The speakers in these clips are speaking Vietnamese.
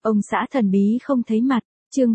Ông xã thần bí không thấy mặt, chương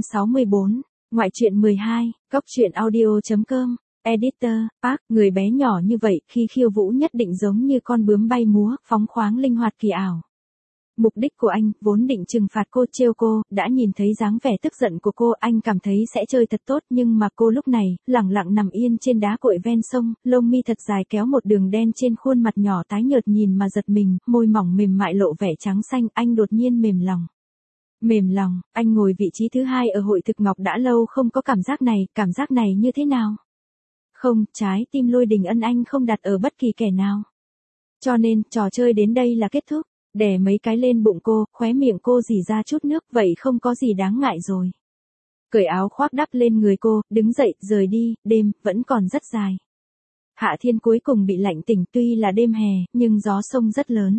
364, ngoại truyện 12, góc truyện audio.com, editor, Park, người bé nhỏ như vậy khi khiêu vũ nhất định giống như con bướm bay múa, phóng khoáng linh hoạt kỳ ảo. Mục đích của anh, vốn định trừng phạt cô, trêu cô, đã nhìn thấy dáng vẻ tức giận của cô, anh cảm thấy sẽ chơi thật tốt, nhưng mà cô lúc này, lẳng lặng nằm yên trên đá cội ven sông, lông mi thật dài kéo một đường đen trên khuôn mặt nhỏ tái nhợt nhìn mà giật mình, môi mỏng mềm mại lộ vẻ trắng xanh, anh đột nhiên mềm lòng. Mềm lòng, anh ngồi vị trí thứ 2 ở hội thực ngọc đã lâu không có cảm giác này như thế nào? Không, trái tim Lôi Đình Ân anh không đặt ở bất kỳ kẻ nào. Cho nên, trò chơi đến đây là kết thúc. Đè mấy cái lên bụng cô, khóe miệng cô rỉ ra chút nước, vậy không có gì đáng ngại rồi. Cởi áo khoác đắp lên người cô, đứng dậy, rời đi, đêm, vẫn còn rất dài. Hạ Thiên cuối cùng bị lạnh tỉnh, tuy là đêm hè, nhưng gió sông rất lớn.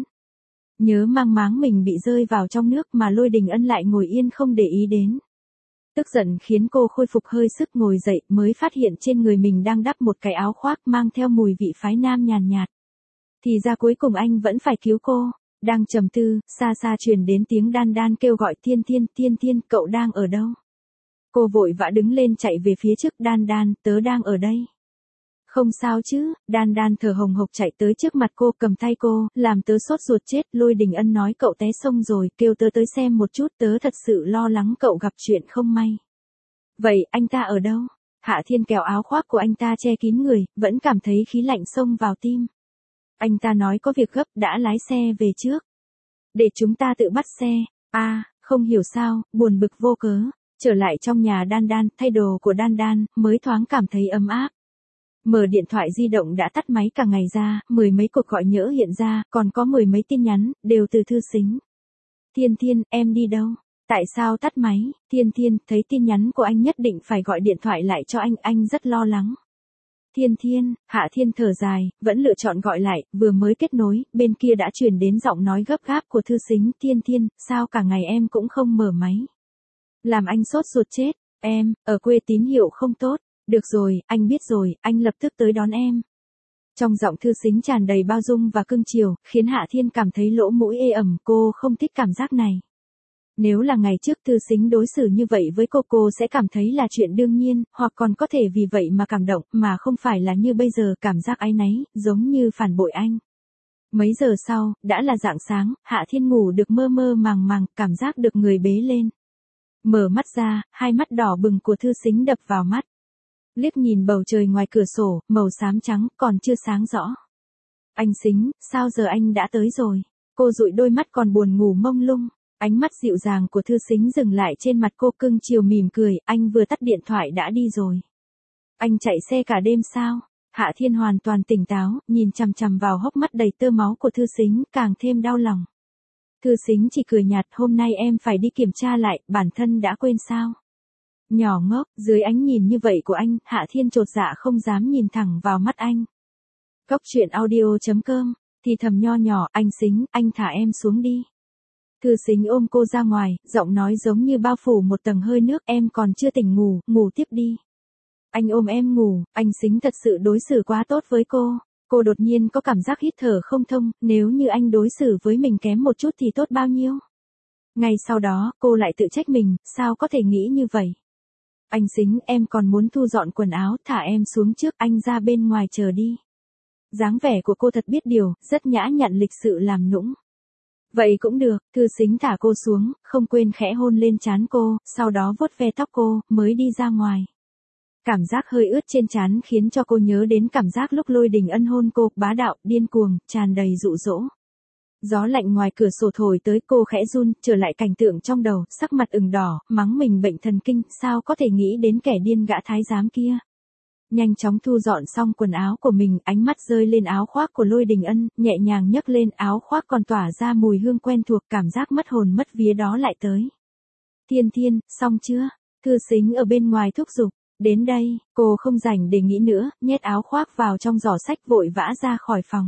Nhớ mang máng mình bị rơi vào trong nước mà Lôi Đình Ân lại ngồi yên không để ý đến. Tức giận khiến cô khôi phục hơi sức ngồi dậy mới phát hiện trên người mình đang đắp một cái áo khoác mang theo mùi vị phái nam nhàn nhạt. Thì ra cuối cùng anh vẫn phải cứu cô. Đang trầm tư, xa xa truyền đến tiếng Đan Đan kêu gọi Thiên Thiên, cậu đang ở đâu? Cô vội vã đứng lên chạy về phía trước, Đan Đan, tớ đang ở đây. Không sao chứ, Đan Đan thở hồng hộc chạy tới trước mặt cô, cầm tay cô, làm tớ sốt ruột chết. Lôi Đình Ân nói cậu té sông rồi, kêu tớ tới xem một chút, tớ thật sự lo lắng cậu gặp chuyện không may. Vậy, anh ta ở đâu? Hạ Thiên kéo áo khoác của anh ta che kín người, vẫn cảm thấy khí lạnh xông vào tim. Anh ta nói có việc gấp, đã lái xe về trước. Để chúng ta tự bắt xe. Không hiểu sao, buồn bực vô cớ. Trở lại trong nhà Đan Đan, thay đồ của Đan Đan, mới thoáng cảm thấy ấm áp. Mở điện thoại di động đã tắt máy cả ngày ra, 10 mấy cuộc gọi nhỡ hiện ra, còn có 10 mấy tin nhắn, đều từ Thư Sính. Thiên, em đi đâu? Tại sao tắt máy? Thiên, thấy tin nhắn của anh nhất định phải gọi điện thoại lại cho anh rất lo lắng. Thiên, Hạ Thiên thở dài, vẫn lựa chọn gọi lại, vừa mới kết nối, bên kia đã truyền đến giọng nói gấp gáp của Thư Sính, Thiên, sao cả ngày em cũng không mở máy? Làm anh sốt ruột chết, em, ở quê tín hiệu không tốt, được rồi, anh biết rồi, anh lập tức tới đón em. Trong giọng Thư Sính tràn đầy bao dung và cưng chiều, khiến Hạ Thiên cảm thấy lỗ mũi ê ẩm, cô không thích cảm giác này. Nếu là ngày trước Thư Sính đối xử như vậy với cô sẽ cảm thấy là chuyện đương nhiên, hoặc còn có thể vì vậy mà cảm động, mà không phải là như bây giờ cảm giác áy náy, giống như phản bội anh. Mấy giờ sau, đã là rạng sáng, Hạ Thiên ngủ được mơ mơ màng, cảm giác được người bế lên. Mở mắt ra, hai mắt đỏ bừng của Thư Sính đập vào mắt. Liếc nhìn bầu trời ngoài cửa sổ, màu xám trắng, còn chưa sáng rõ. Anh Sính, sao giờ anh đã tới rồi? Cô dụi đôi mắt còn buồn ngủ mông lung. Ánh mắt dịu dàng của Thư Sính dừng lại trên mặt cô, cưng chiều mỉm cười, anh vừa tắt điện thoại đã đi rồi. Anh chạy xe cả đêm sao? Hạ Thiên hoàn toàn tỉnh táo, nhìn chằm chằm vào hốc mắt đầy tơ máu của Thư Sính, càng thêm đau lòng. Thư Sính chỉ cười nhạt, hôm nay em phải đi kiểm tra lại, bản thân đã quên sao? Nhỏ ngốc, dưới ánh nhìn như vậy của anh, Hạ Thiên chột dạ không dám nhìn thẳng vào mắt anh. Góc truyện audio.com, thì thầm nho nhỏ, anh Sính, anh thả em xuống đi. Thư Sính ôm cô ra ngoài, giọng nói giống như bao phủ một tầng hơi nước, em còn chưa tỉnh ngủ tiếp đi. Anh ôm em ngủ, anh Sính thật sự đối xử quá tốt với cô. Cô đột nhiên có cảm giác hít thở không thông, nếu như anh đối xử với mình kém một chút thì tốt bao nhiêu. Ngay sau đó, cô lại tự trách mình, sao có thể nghĩ như vậy. Anh Sính, em còn muốn thu dọn quần áo, thả em xuống trước, anh ra bên ngoài chờ đi. Dáng vẻ của cô thật biết điều, rất nhã nhặn lịch sự làm nũng. Vậy cũng được, Thư Sính thả cô xuống, không quên khẽ hôn lên trán cô, sau đó vuốt ve tóc cô, mới đi ra ngoài. Cảm giác hơi ướt trên trán khiến cho cô nhớ đến cảm giác lúc Lôi Đình Ân hôn cô, bá đạo, điên cuồng, tràn đầy dụ dỗ. Gió lạnh ngoài cửa sổ thổi tới, cô khẽ run, trở lại cảnh tượng trong đầu, sắc mặt ửng đỏ, mắng mình bệnh thần kinh, sao có thể nghĩ đến kẻ điên gã thái giám kia. Nhanh chóng thu dọn xong quần áo của mình, ánh mắt rơi lên áo khoác của Lôi Đình Ân, nhẹ nhàng nhấc lên, áo khoác còn tỏa ra mùi hương quen thuộc, cảm giác mất hồn mất vía đó lại tới. Thiên, xong chưa? Thư Sính ở bên ngoài thúc giục. Đến đây, cô không rảnh để nghĩ nữa, nhét áo khoác vào trong giỏ sách vội vã ra khỏi phòng.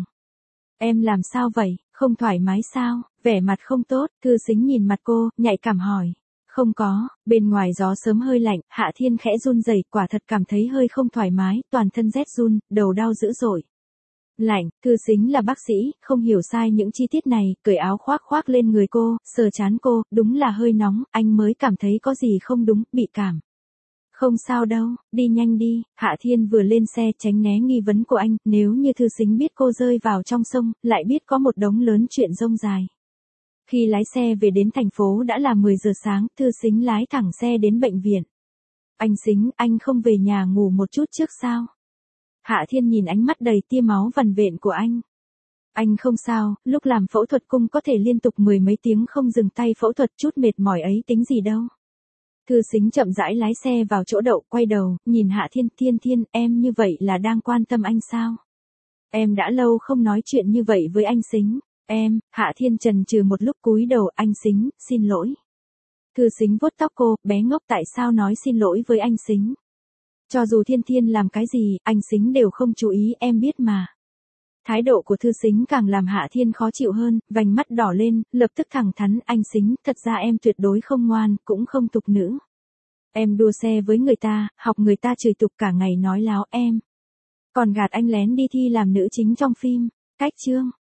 Em làm sao vậy, không thoải mái sao? Vẻ mặt không tốt, Thư Sính nhìn mặt cô, nhạy cảm hỏi. Không có, bên ngoài gió sớm hơi lạnh, Hạ Thiên khẽ run rẩy, quả thật cảm thấy hơi không thoải mái, toàn thân rét run, đầu đau dữ dội. Lạnh, Thư Sính là bác sĩ, không hiểu sai những chi tiết này, cởi áo khoác khoác lên người cô, sờ trán cô, đúng là hơi nóng, anh mới cảm thấy có gì không đúng, bị cảm. Không sao đâu, đi nhanh đi, Hạ Thiên vừa lên xe tránh né nghi vấn của anh, nếu như Thư Sính biết cô rơi vào trong sông, lại biết có một đống lớn chuyện rông dài. Khi lái xe về đến thành phố đã là 10 giờ sáng, Thư Sính lái thẳng xe đến bệnh viện. Anh Sính, anh không về nhà ngủ một chút trước sao? Hạ Thiên nhìn ánh mắt đầy tia máu vằn vện của anh. Anh không sao, lúc làm phẫu thuật cung có thể liên tục 10 mấy tiếng không dừng tay phẫu thuật, chút mệt mỏi ấy tính gì đâu. Thư Sính chậm rãi lái xe vào chỗ đậu, quay đầu, nhìn Hạ Thiên, Thiên, em như vậy là đang quan tâm anh sao? Em đã lâu không nói chuyện như vậy với anh Sính. Hạ Thiên chần chừ một lúc cúi đầu, anh Sính, xin lỗi. Thư Sính vuốt tóc cô, bé ngốc tại sao nói xin lỗi với anh Sính? Cho dù Thiên làm cái gì, anh Sính đều không chú ý, em biết mà. Thái độ của Thư Sính càng làm Hạ Thiên khó chịu hơn, vành mắt đỏ lên, lập tức thẳng thắn, anh Sính, thật ra em tuyệt đối không ngoan, cũng không tục nữ. Em đua xe với người ta, học người ta chửi tục cả ngày nói láo em. Còn gạt anh lén đi thi làm nữ chính trong phim. Cách chương.